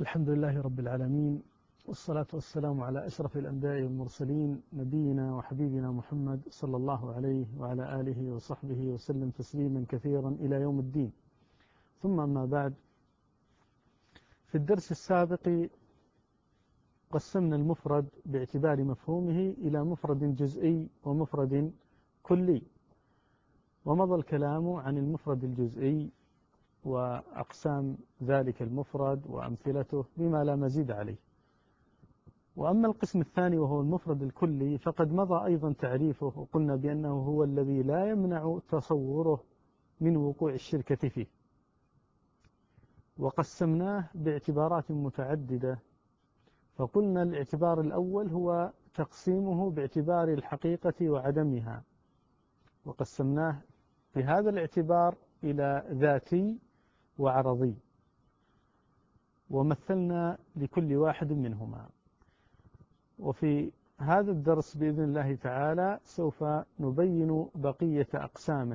الحمد لله رب العالمين، والصلاة والسلام على أشرف الأنبياء والمرسلين، نبينا وحبيبنا محمد صلى الله عليه وعلى آله وصحبه وسلم تسليما كثيرا إلى يوم الدين. ثم أما بعد، في الدرس السابق قسمنا المفرد باعتبار مفهومه إلى مفرد جزئي ومفرد كلي، ومضى الكلام عن المفرد الجزئي وأقسام ذلك المفرد وأمثلته بما لا مزيد عليه. وأما القسم الثاني وهو المفرد الكلي فقد مضى أيضا تعريفه، وقلنا بأنه هو الذي لا يمنع تصوره من وقوع الشركة فيه، وقسمناه باعتبارات متعددة. فقلنا الاعتبار الأول هو تقسيمه باعتبار الحقيقة وعدمها، وقسمناه في هذا الاعتبار إلى ذاتي وعرضي، ومثلنا لكل واحد منهما. وفي هذا الدرس بإذن الله تعالى سوف نبين بقية أقسامه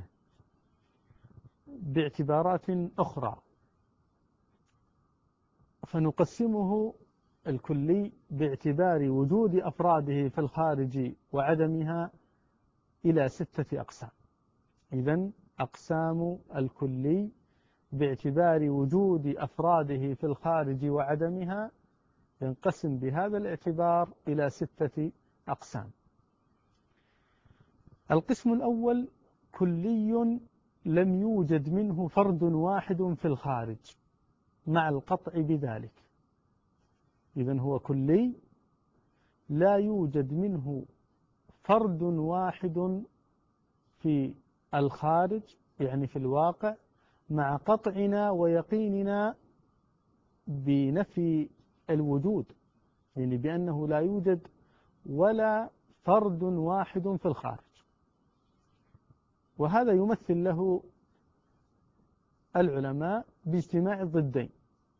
باعتبارات أخرى. فنقسمه الكلي باعتبار وجود أفراده في الخارج وعدمها إلى 6 أقسام. إذن أقسام الكلي باعتبار وجود أفراده في الخارج وعدمها ينقسم بهذا الاعتبار إلى 6 أقسام. القسم الأول كلي لم يوجد منه فرد واحد في الخارج مع القطع بذلك. إذن هو كلي لا يوجد منه فرد واحد في الخارج، يعني في الواقع، مع قطعنا ويقيننا بنفي الوجود، يعني بأنه لا يوجد ولا فرد واحد في الخارج. وهذا يمثل له العلماء باجتماع الضدين.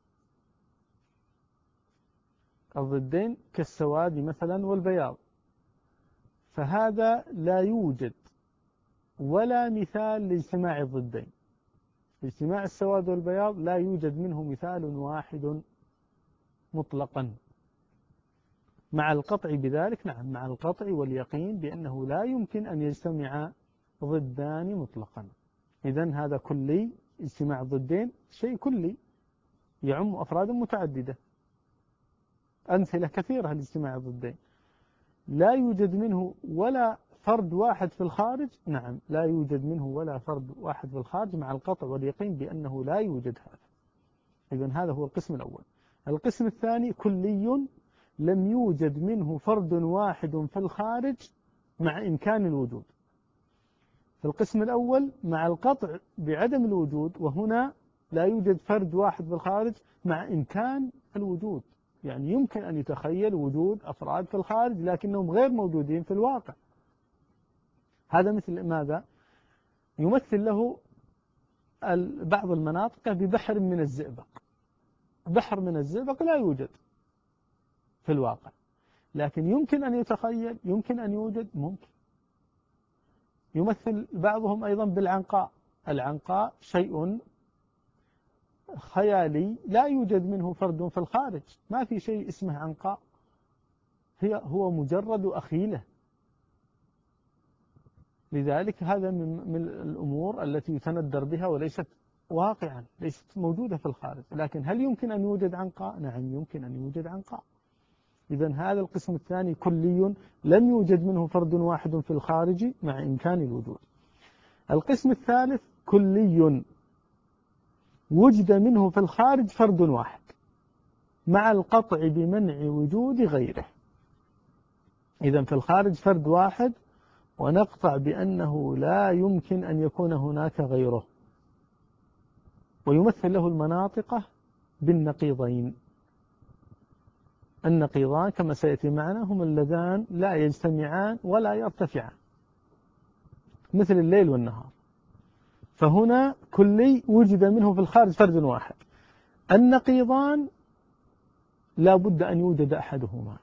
الضدين كالسواد مثلا والبياض، فهذا لا يوجد ولا مثال لاجتماع الضدين. اجتماع السواد والبياض لا يوجد منه مثال واحد مطلقا، مع القطع بذلك. نعم، مع القطع واليقين بأنه لا يمكن أن يجتمع ضدان مطلقا. إذن هذا كلي، اجتماع الضدين شيء كلي يعم أفراد متعددة. أمثلة كثيرة لاجتماع الضدين. لا يوجد منه ولا فرد واحد في الخارج، نعم لا يوجد منه ولا فرد واحد في الخارج مع القطع واليقين بأنه لا يوجد هذا. إذن هذا هو القسم الأول. القسم الثاني كلي لم يوجد منه فرد واحد في الخارج مع إمكان الوجود. في القسم الأول مع القطع بعدم الوجود، وهنا لا يوجد فرد واحد في الخارج مع إمكان الوجود، يعني يمكن أن يتخيل وجود أفراد في الخارج لكنهم غير موجودين في الواقع. هذا مثل ماذا؟ يمثل له بعض المناطق ببحر من الزئبق. بحر من الزئبق لا يوجد في الواقع، لكن يمكن أن يتخيل، يمكن أن يوجد، ممكن. يمثل بعضهم أيضا بالعنقاء. العنقاء شيء خيالي لا يوجد منه فرد في الخارج، ما في شيء اسمه عنقاء، هو مجرد أخيلة. لذلك هذا من الأمور التي يتندر بها وليست واقعا، ليست موجودة في الخارج. لكن هل يمكن أن يوجد عنقاء؟ نعم يمكن أن يوجد عنقاء. إذن هذا القسم الثاني كلي لم يوجد منه فرد واحد في الخارج مع إمكان الوجود. القسم الثالث كلي وجد منه في الخارج فرد واحد مع القطع بمنع وجود غيره. إذن في الخارج فرد واحد ونقطع بأنه لا يمكن أن يكون هناك غيره. ويمثل له المناطق بالنقيضين. النقيضان كما سيأتي معنا هم اللذان لا يجتمعان ولا يرتفعان، مثل الليل والنهار. فهنا كلي وجد منه في الخارج فرد واحد. النقيضان لا بد أن يوجد أحدهما،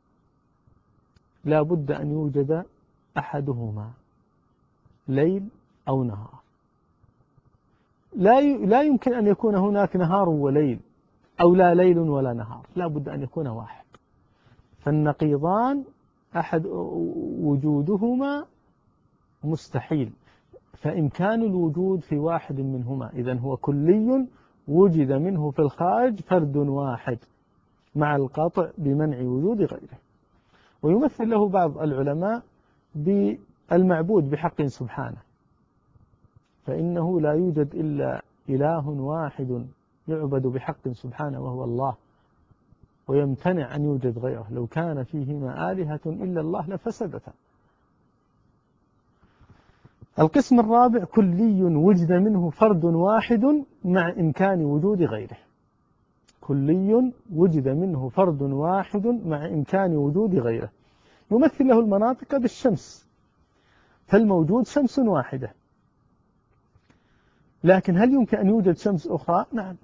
لا بد أن يوجد أحدهما، ليل أو نهار. لا يمكن أن يكون هناك نهار وليل، أو لا ليل ولا نهار، لا بد أن يكون واحد. فالنقيضان أحد وجودهما مستحيل، فإمكان الوجود في واحد منهما، إذن هو كلي وجد منه في الخارج فرد واحد مع القطع بمنع وجود غيره. ويمثل له بعض العلماء بالمعبود بحق سبحانه، فإنه لا يوجد إلا إله واحد يعبد بحق سبحانه وهو الله، ويمتنع أن يوجد غيره، لو كان فيهما آلهة إلا الله لفسدتا. القسم الرابع كلي وجد منه فرد واحد مع إمكان وجود غيره. كلي وجد منه فرد واحد مع إمكان وجود غيره. يمثل له المناطق بالشمس، فالموجود شمس واحدة، لكن هل يمكن أن يوجد شمس أخرى؟ نعم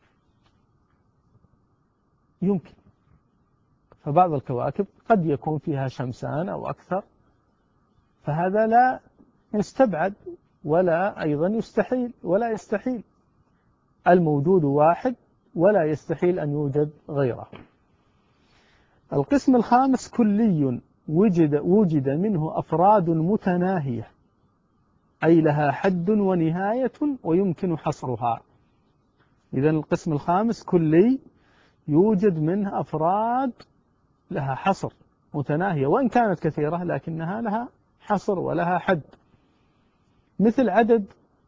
يمكن. فبعض الكواكب قد يكون فيها شمسان أو أكثر، فهذا لا يستبعد ولا أيضا يستحيل. الموجود واحد ولا يستحيل أن يوجد غيره. القسم الخامس كلي وجد منه أفراد متناهية، أي لها حد ونهاية ويمكن حصرها. إذن القسم الخامس كلي يوجد منه أفراد لها حصر متناهية، وإن كانت كثيرة لكنها لها حصر ولها حد. مثل عدد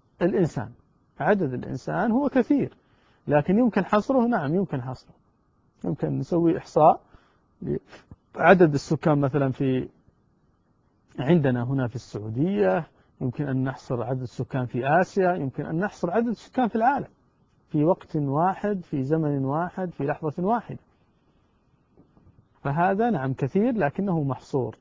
الإنسان هو كثير، لكن يمكن حصره. نعم يمكن حصره. يمكن نسوي إحصاء لعدد السكان مثلا عندنا هنا في السعودية، يمكن أن نحصر عدد السكان في آسيا، يمكن أن نحصر عدد السكان في العالم في وقت واحد، في زمن واحد، في لحظة واحدة. فهذا نعم كثير لكنه محصور.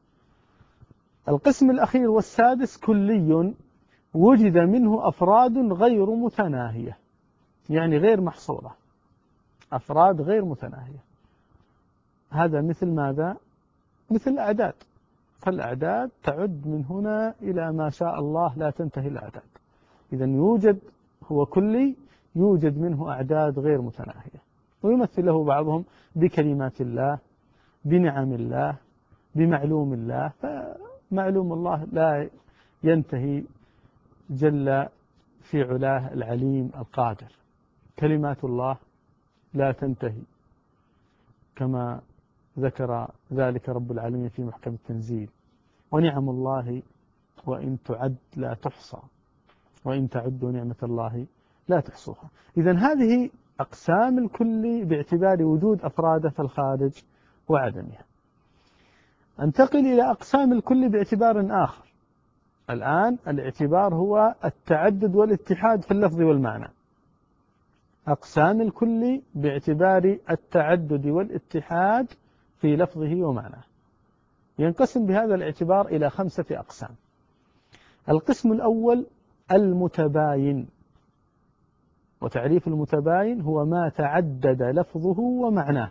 القسم الأخير والسادس كلي وجد منه أفراد غير متناهية، يعني غير محصورة، أفراد غير متناهية. هذا مثل ماذا؟ مثل الأعداد. فالأعداد تعد من هنا إلى ما شاء الله، لا تنتهي الأعداد. إذن هو كلي يوجد منه أعداد غير متناهية. ويمثل له بعضهم بكلمات الله، بنعم الله، بمعلوم الله. فمعلوم الله لا ينتهي جل في علاه العليم القادر. كلمات الله لا تنتهي كما ذكر ذلك رب العالمين في محكم التنزيل. ونعم الله وإن تعد لا تحصى، وإن تعدوا نعمة الله لا تحصوها. إذن هذه أقسام الكل باعتبار وجود أفراده في الخارج وعدمها. انتقل إلى أقسام الكل باعتبار آخر. الآن الاعتبار هو التعدد والاتحاد في اللفظ والمعنى. أقسام الكل باعتبار التعدد والاتحاد في لفظه ومعناه. ينقسم بهذا الاعتبار إلى 5 أقسام. القسم الأول المتباين. وتعريف المتباين هو ما تعدد لفظه ومعناه.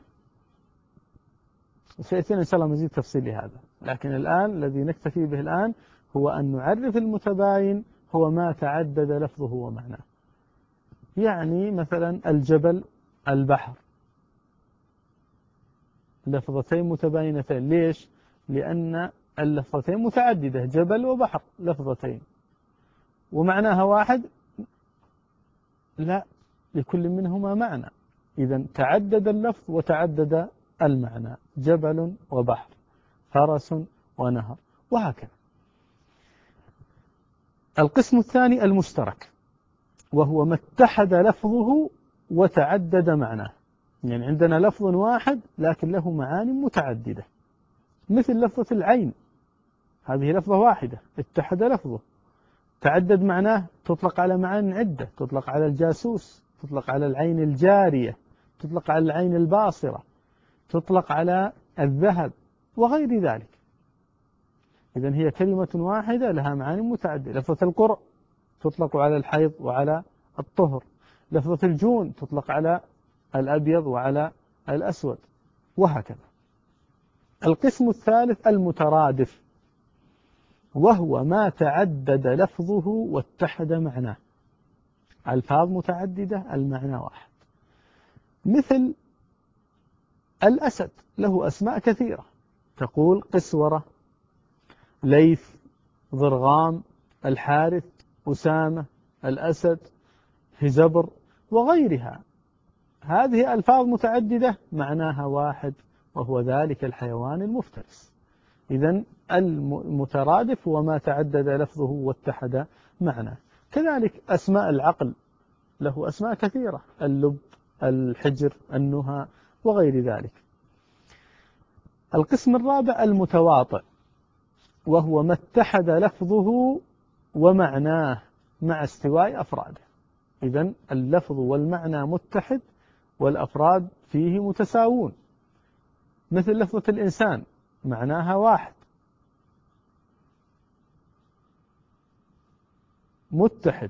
سيأتينا إن شاء الله مزيد تفصيل لهذا، لكن الآن الذي نكتفي به الآن هو أن نعرف المتباين هو ما تعدد لفظه ومعناه. يعني مثلا الجبل، البحر، لفظتين متباينتين. ليش؟ لأن اللفظتين متعددة، جبل وبحر لفظتين، ومعناها واحد؟ لا، لكل منهما معنى. إذن تعدد اللفظ وتعدد المعنى، جبل وبحر، فرس ونهر، وهكذا. القسم الثاني المشترك، وهو ما اتحد لفظه وتعدد معناه. يعني عندنا لفظ واحد لكن له معاني متعددة، مثل لفظة العين، هذه لفظة واحدة اتحد لفظه، تعدد معناه، تطلق على معاني عدة، تطلق على الجاسوس، تطلق على العين الجارية، تطلق على العين الباصرة، تطلق على الذهب وغير ذلك. إذن هي كلمة واحدة لها معاني متعددة. لفظة القرء تطلق على الحيض وعلى الطهر، لفظة الجون تطلق على الأبيض وعلى الأسود، وهكذا. القسم الثالث المترادف، وهو ما تعدد لفظه واتحد معناه. ألفاظ متعددة، المعنى واحد. مثل الأسد له أسماء كثيرة، تقول قسورة، ليث، ضرغام، الحارث، أسامة، الأسد، هزبر وغيرها. هذه ألفاظ متعددة معناها واحد، وهو ذلك الحيوان المفترس. إذن المترادف هو ما تعدد لفظه واتحد معناه. كذلك أسماء العقل له أسماء كثيرة، اللب، الحجر، النهى وغير ذلك. القسم الرابع المتواطئ، وهو ما اتحد لفظه ومعناه مع استواء أفراده. إذن اللفظ والمعنى متحد والأفراد فيه متساوون، مثل لفظة الإنسان معناها واحد، متحد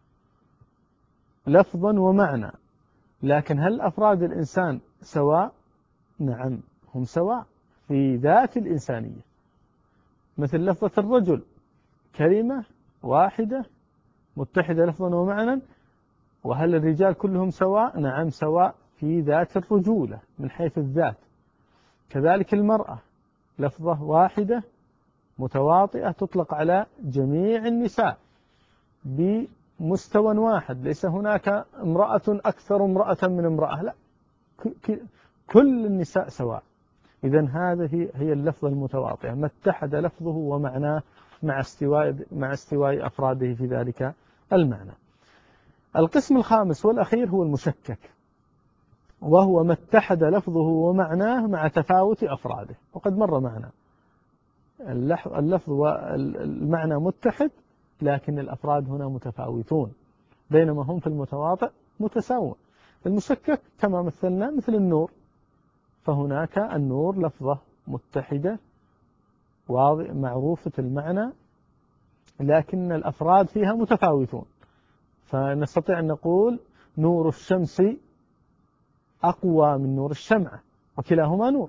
لفظا ومعنى، لكن هل أفراد الإنسان سواء؟ نعم، هم سواء في ذات الإنسانية. مثل لفظة الرجل كلمة واحدة متحدة لفظا ومعنى، وهل الرجال كلهم سواء؟ نعم سواء في ذات الرجولة من حيث الذات. كذلك المرأة لفظة واحدة متواطئة تطلق على جميع النساء بمستوى واحد، ليس هناك امرأة أكثر امرأة من امرأة، لا، كل النساء سواء. إذن هذه هي اللفظة المتواطئة، ما اتحد لفظه ومعناه مع استواء أفراده في ذلك المعنى. القسم الخامس والأخير هو المشكك، وهو ما اتحد لفظه ومعناه مع تفاوت أفراده، وقد مر معنا اللفظ والمعنى متحد، لكن الأفراد هنا متفاوتون، بينما هم في المتواطئ متساوون. المشكك كما مثلنا مثل النور، فهناك النور لفظة متحدة معروفة المعنى، لكن الأفراد فيها متفاوتون، فنستطيع أن نقول نور الشمس أقوى من نور الشمعة، وكلاهما نور.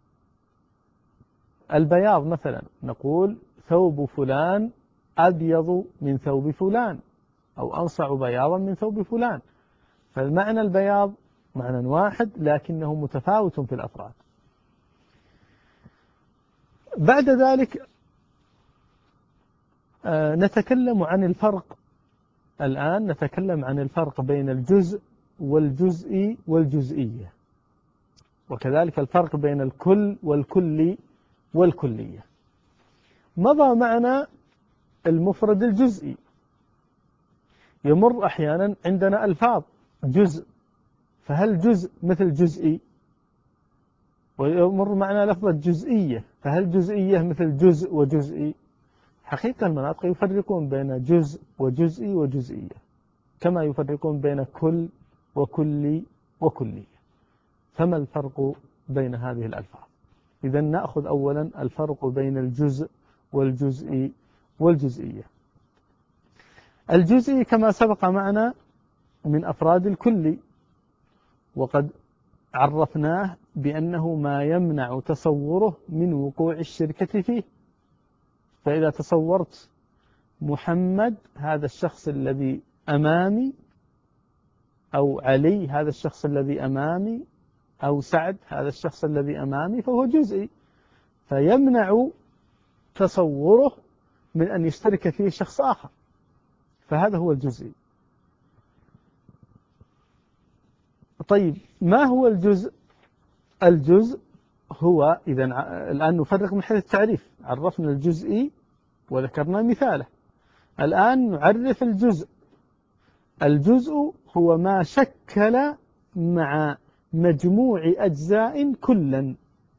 البياض مثلا نقول ثوب فلان أبيض من ثوب فلان، أو أنصع بياضا من ثوب فلان، فالمعنى البياض معنى واحد لكنه متفاوت في الأفراد. بعد ذلك نتكلم عن الفرق. الآن نتكلم عن الفرق بين الجزء والجزء والجزئية، وكذلك الفرق بين الكل والكلي والكلية. مضى معنا المفرد الجزئي، يمر أحيانا عندنا ألفاظ جزء، فهل جزء مثل جزئي؟ ويمر معنا لفظة جزئية، فهل جزئية مثل جزء وجزئي؟ حقيقة المناطق يفرقون بين جزء وجزئي وجزئية، كما يفرقون بين كل وكلي وكلية. فما الفرق بين هذه الألفاظ؟ إذن نأخذ أولا الفرق بين الجزء والجزء والجزئية. الجزئي كما سبق معنا من أفراد الكلي، وقد عرفناه بأنه ما يمنع تصوره من وقوع الشركة فيه. فإذا تصورت محمد هذا الشخص الذي أمامي، أو علي هذا الشخص الذي أمامي، أو سعد هذا الشخص الذي أمامي، فهو جزئي، فيمنع تصوره من أن يشترك فيه شخص آخر، فهذا هو الجزئي. طيب ما هو الجزء؟ الجزء هو الآن نفرق من حيث التعريف، عرفنا الجزئي وذكرنا مثاله، الآن نعرف الجزء. الجزء هو ما شكل مع مجموع أجزاء كلا،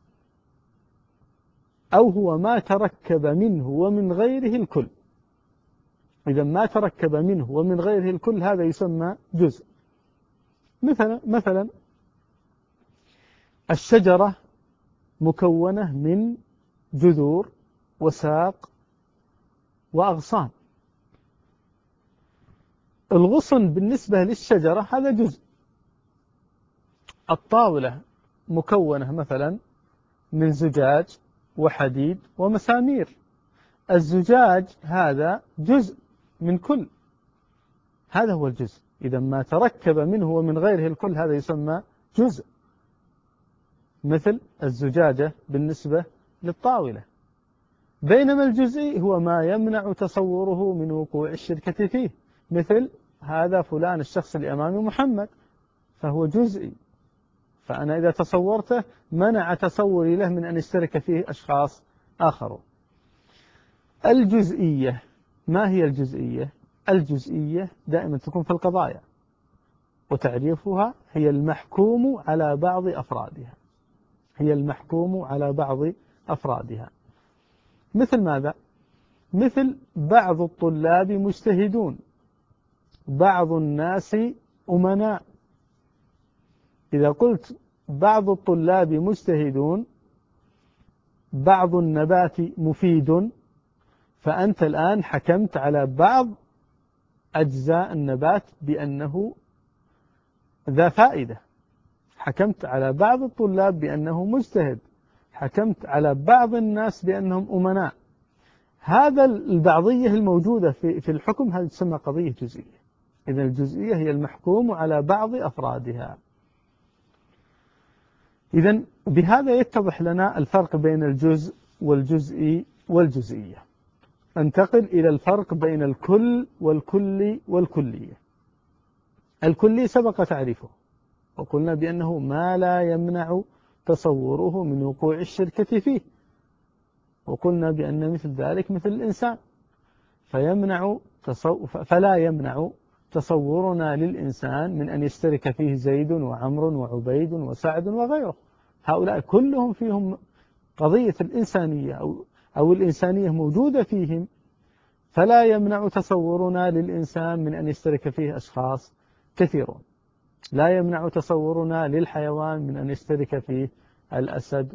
أو هو ما تركب منه ومن غيره الكل. إذا ما تركب منه ومن غيره الكل هذا يسمى جزء. مثلا الشجرة مكونة من جذور وساق وأغصان. الغصن بالنسبة للشجرة هذا جزء. الطاولة مكونة مثلا من زجاج وحديد ومسامير، الزجاج هذا جزء من كل، هذا هو الجزء. إذا ما تركب منه ومن غيره الكل هذا يسمى جزء، مثل الزجاجة بالنسبة للطاولة. بينما الجزئي هو ما يمنع تصوره من وقوع الشركة فيه، مثل هذا فلان الشخص اللي أمامي محمد، فهو جزئي، فأنا إذا تصورته منع تصوري له من أن يشترك فيه أشخاص آخرون. الجزئية، ما هي الجزئية؟ الجزئية دائما تكون في القضايا، وتعريفها هي المحكوم على بعض أفرادها، هي المحكوم على بعض أفرادها. مثل ماذا؟ مثل بعض الطلاب مجتهدون، بعض الناس أمناء. إذا قلت بعض الطلاب مجتهدون، بعض النبات مفيد، فأنت الآن حكمت على بعض أجزاء النبات بأنه ذا فائدة، حكمت على بعض الطلاب بأنه مجتهد، حكمت على بعض الناس بأنهم أمناء. هذا البعضية الموجودة في الحكم هذه تسمى قضية جزئية. إذن الجزئية هي المحكوم على بعض أفرادها. إذن بهذا يتضح لنا الفرق بين الجزء والجزئي والجزئية. انتقل إلى الفرق بين الكل والكلي والكلية. الكلي سبق تعريفه، وقلنا بأنه ما لا يمنع تصوره من وقوع الشركة فيه، وقلنا بأن مثل ذلك مثل الإنسان، فلا يمنع تصورنا للإنسان من أن يشترك فيه زيد وعمر وعبيد وسعد وغيره. هؤلاء كلهم فيهم قضية الإنسانية أو الإنسانية موجودة فيهم، فلا يمنع تصورنا للإنسان من أن يشترك فيه أشخاص كثيرون. لا يمنع تصورنا للحيوان من أن يشترك فيه الأسد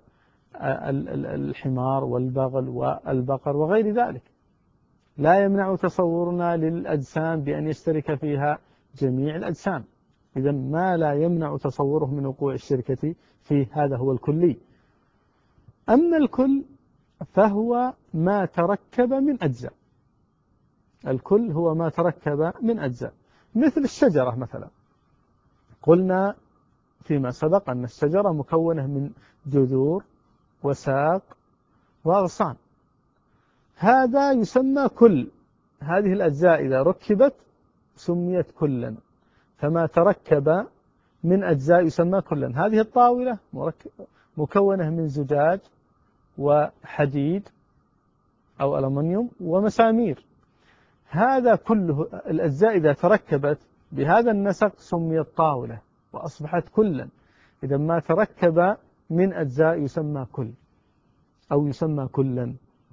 والحمار والبغل والبقر وغير ذلك. لا يمنع تصورنا للأجسام بأن يشترك فيها جميع الأجسام. إذا ما لا يمنع تصوره من وقوع الشركة فيه هذا هو الكلي. أما الكل فهو ما تركب من أجزاء. الكل هو ما تركب من أجزاء، مثل الشجرة مثلا. قلنا فيما سبق أن الشجرة مكونة من جذور وساق وأغصان، هذا يسمى كل. هذه الأجزاء إذا ركبت سميت كلا، فما تركب من أجزاء يسمى كلا. هذه الطاولة مكونة من زجاج وحديد أو ألمنيوم ومسامير، هذا كله الأجزاء إذا تركبت بهذا النسق سميت طاولة وأصبحت كلا. إذا ما تركب من أجزاء يسمى كل أو يسمى كلا.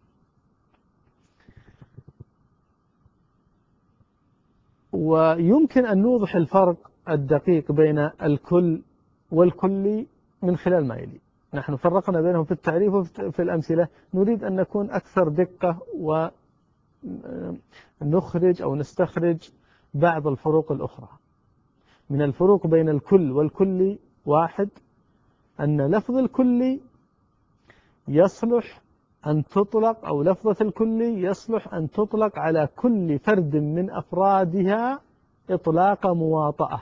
ويمكن أن نوضح الفرق الدقيق بين الكل والكلي من خلال ما يلي. نحن فرقنا بينهم في التعريف وفي الأمثلة، نريد أن نكون أكثر دقة ونخرج أو نستخرج بعض الفروق الأخرى. من الفروق بين الكل والكلي: واحد، أن لفظ الكلي يصلح أن تطلق، أو لفظة الكلي يصلح أن تطلق على كل فرد من أفرادها إطلاق مواطأة.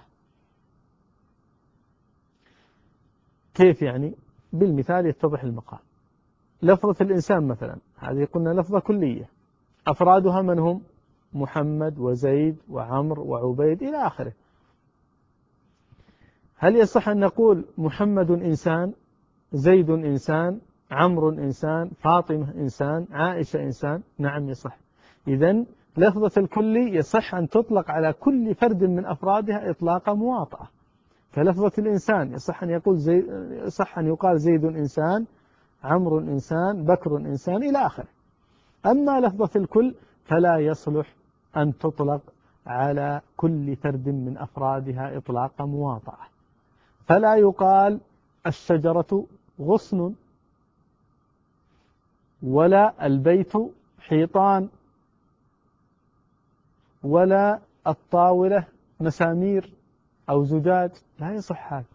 كيف يعني؟ بالمثال يتضح المقال. لفظة الإنسان مثلا، هذه قلنا لفظة كلية، أفرادها من هم؟ محمد وزيد وعمر وعبيد إلى آخره. هل يصح أن نقول محمد إنسان، زيد إنسان، عمرو إنسان، فاطمة إنسان، عائشة إنسان؟ نعم يصح. إذن لفظة الكلي يصح أن تطلق على كل فرد من أفرادها إطلاق مواطأة. فلفظة الإنسان يصح أن يقال زيد إنسان، عمرو إنسان، بكر إنسان إلى آخره. أما لفظة الكل فلا يصلح أن تطلق على كل فرد من أفرادها إطلاق مواطأة. فلا يقال الشجرة غصن، ولا البيت حيطان، ولا الطاولة مسامير أو زجاج، لا يصح هذا.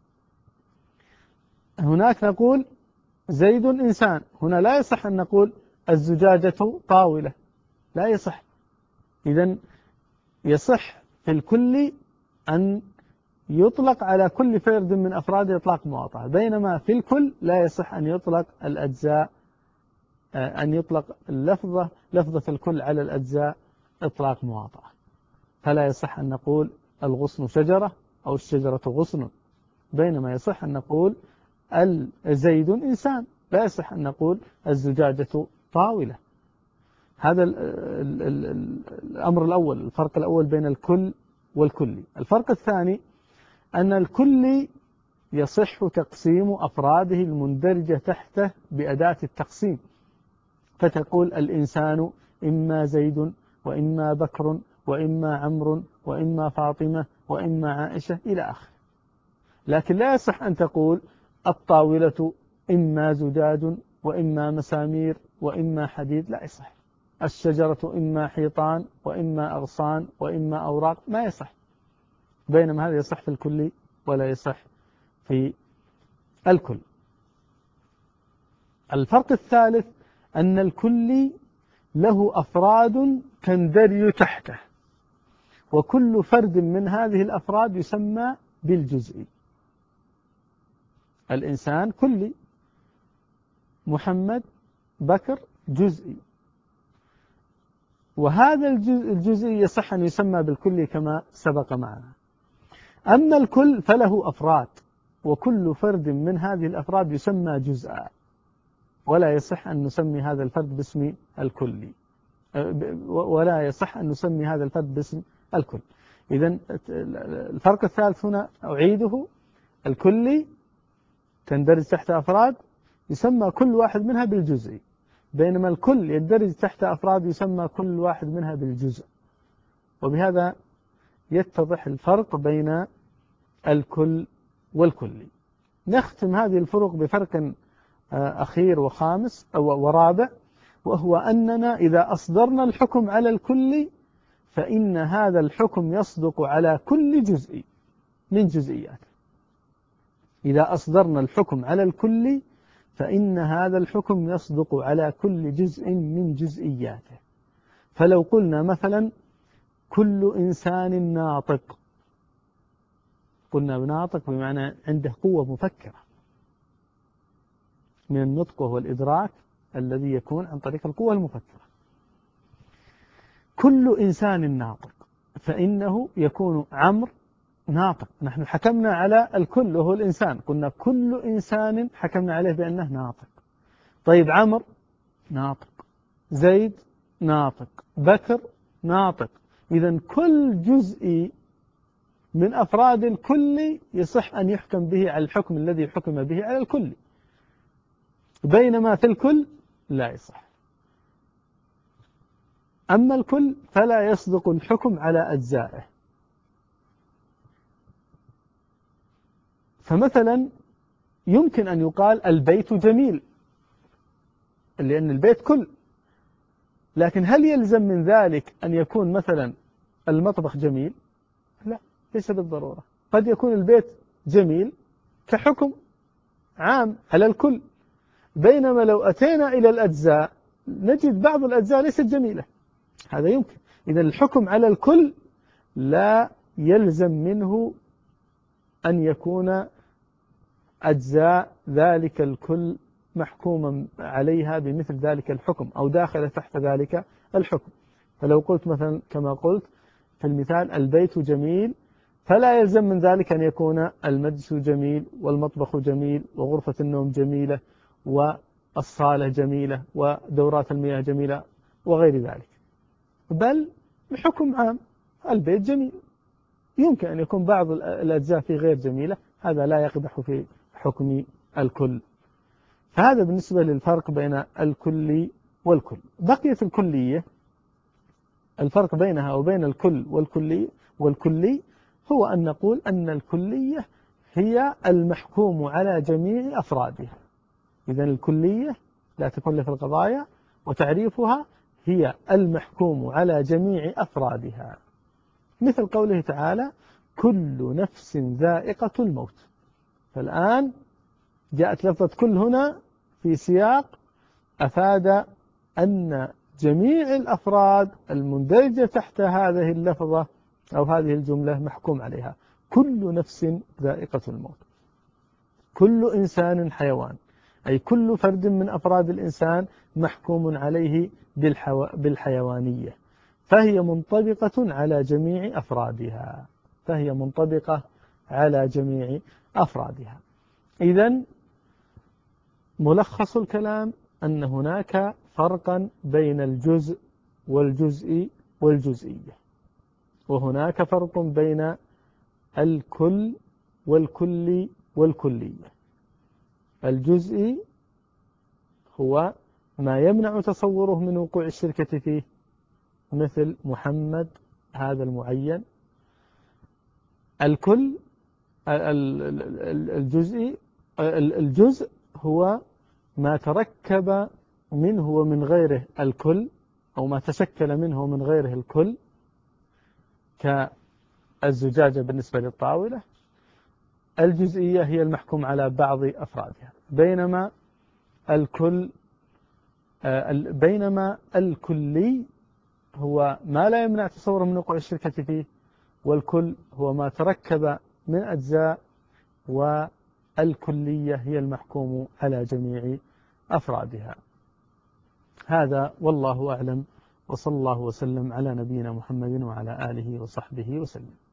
هناك نقول زيد إنسان، هنا لا يصح أن نقول الزجاجة طاولة، لا يصح. إذن يصح في الكل أن يطلق على كل فرد من أفراده إطلاق مواطأة، بينما في الكل لا يصح أن يطلق الأجزاء، أن يطلق لفظة الكل على الأجزاء إطلاق مواطأة. فلا يصح أن نقول الغصن شجرة أو الشجرة غصن، بينما يصح أن نقول زيد إنسان، لا يصح أن نقول الزجاجة طاولة. هذا الأمر الأول، الفرق الأول بين الكل والكلي. الفرق الثاني أن الكلي يصح تقسيم أفراده المندرجة تحته بأداة التقسيم، فتقول الإنسان إما زيد وإما بكر وإما عمرو وإما فاطمة وإما عائشة إلى آخره. لكن لا يصح أن تقول الطاولة إما زجاج وإما مسامير وإما حديد، لا يصح. الشجرة إما حيطان وإما أغصان وإما أوراق، ما يصح. بينما هذا يصح في الكل ولا يصح في الكل. الفرق الثالث أن الكل له أفراد تندرج تحته، وكل فرد من هذه الأفراد يسمى بالجزئي. الإنسان كلي، محمد بكر جزئي، وهذا الجزئي يصح أن يسمى بالكلي كما سبق معنا. أما الكل فله أفراد، وكل فرد من هذه الأفراد يسمى جزءا، ولا يصح أن نسمي هذا الفرد باسم الكلي، ولا يصح أن نسمي هذا الفرد باسم الكل. إذن الفرق الثالث هنا أعيده: الكلي تندرج تحت أفراد يسمى كل واحد منها بالجزء، بينما الكل يندرج تحت أفراد يسمى كل واحد منها بالجزء. وبهذا يتضح الفرق بين الكل والكلي. نختم هذه الفروق بفرق أخير وخامس ورابع، وهو أننا إذا أصدرنا الحكم على الكل فإن هذا الحكم يصدق على كل جزء من جزئياته. إذا أصدرنا الحكم على الكل فإن هذا الحكم يصدق على كل جزء من جزئياته. فلو قلنا مثلا كل إنسان ناطق، قلنا بناطق بمعنى عنده قوة مفكرة من النطق وهو الإدراك الذي يكون عن طريق القوة المفكرة. كل إنسان ناطق فإنه يكون عمرو ناطق. نحن حكمنا على الكل وهو الإنسان، قلنا كل إنسان حكمنا عليه بأنه ناطق. طيب عمرو ناطق، زيد ناطق، بكر ناطق. إذن كل جزء من أفراد الكل يصح أن يحكم به على الحكم الذي حكم به على الكل، بينما في الكل لا يصح. أما الكل فلا يصدق الحكم على أجزائه. فمثلا يمكن أن يقال البيت جميل، لأن البيت كل، لكن هل يلزم من ذلك أن يكون مثلا المطبخ جميل؟ لا، ليس بالضرورة. قد يكون البيت جميل كحكم عام على الكل، بينما لو أتينا إلى الأجزاء نجد بعض الأجزاء ليست جميلة، هذا يمكن. إذا الحكم على الكل لا يلزم منه أن يكون أجزاء ذلك الكل محكوما عليها بمثل ذلك الحكم أو داخل تحت ذلك الحكم. فلو قلت مثلا كما قلت في المثال البيت جميل، فلا يلزم من ذلك أن يكون المجلس جميل والمطبخ جميل وغرفة النوم جميلة والصالة جميلة ودورات المياه جميلة وغير ذلك، بل بحكم عام البيت جميل. يمكن أن يكون بعض الأجزاء فيه غير جميلة، هذا لا يقدح في حكم الكل. فهذا بالنسبة للفرق بين الكل والكل. بقيت الكلية، الفرق بينها وبين الكل والكلي هو أن نقول أن الكلية هي المحكوم على جميع أفرادها. إذن الكلية لا تكون في القضايا، وتعريفها هي المحكوم على جميع أفرادها، مثل قوله تعالى كل نفس ذائقة الموت. فالآن جاءت لفظة كل هنا في سياق أفاد أن جميع الأفراد المندرجة تحت هذه اللفظة أو هذه الجملة محكوم عليها، كل نفس ذائقة الموت، كل إنسان حيوان، أي كل فرد من أفراد الإنسان محكوم عليه بالحيوانية، فهي منطبقة على جميع أفرادها، فهي منطبقة على جميع أفرادها. إذن ملخص الكلام أن هناك فرقا بين الجزء والجزء والجزئية، وهناك فرق بين الكل والكل والكلية. الجزئي هو ما يمنع تصوره من وقوع الشركة فيه، مثل محمد هذا المعين. الكل الجزئي الجزء هو ما تركب منه ومن غيره الكل، أو ما تشكل منه ومن غيره الكل، كالزجاجة بالنسبة للطاولة. الجزئية هي المحكوم على بعض أفرادها، بينما الكلي هو ما لا يمنع تصوره من وقوع الشركة فيه، والكل هو ما تركب من أجزاء، والكلية هي المحكوم على جميع أفرادها. هذا والله أعلم، وصلى الله وسلم على نبينا محمد وعلى آله وصحبه وسلم.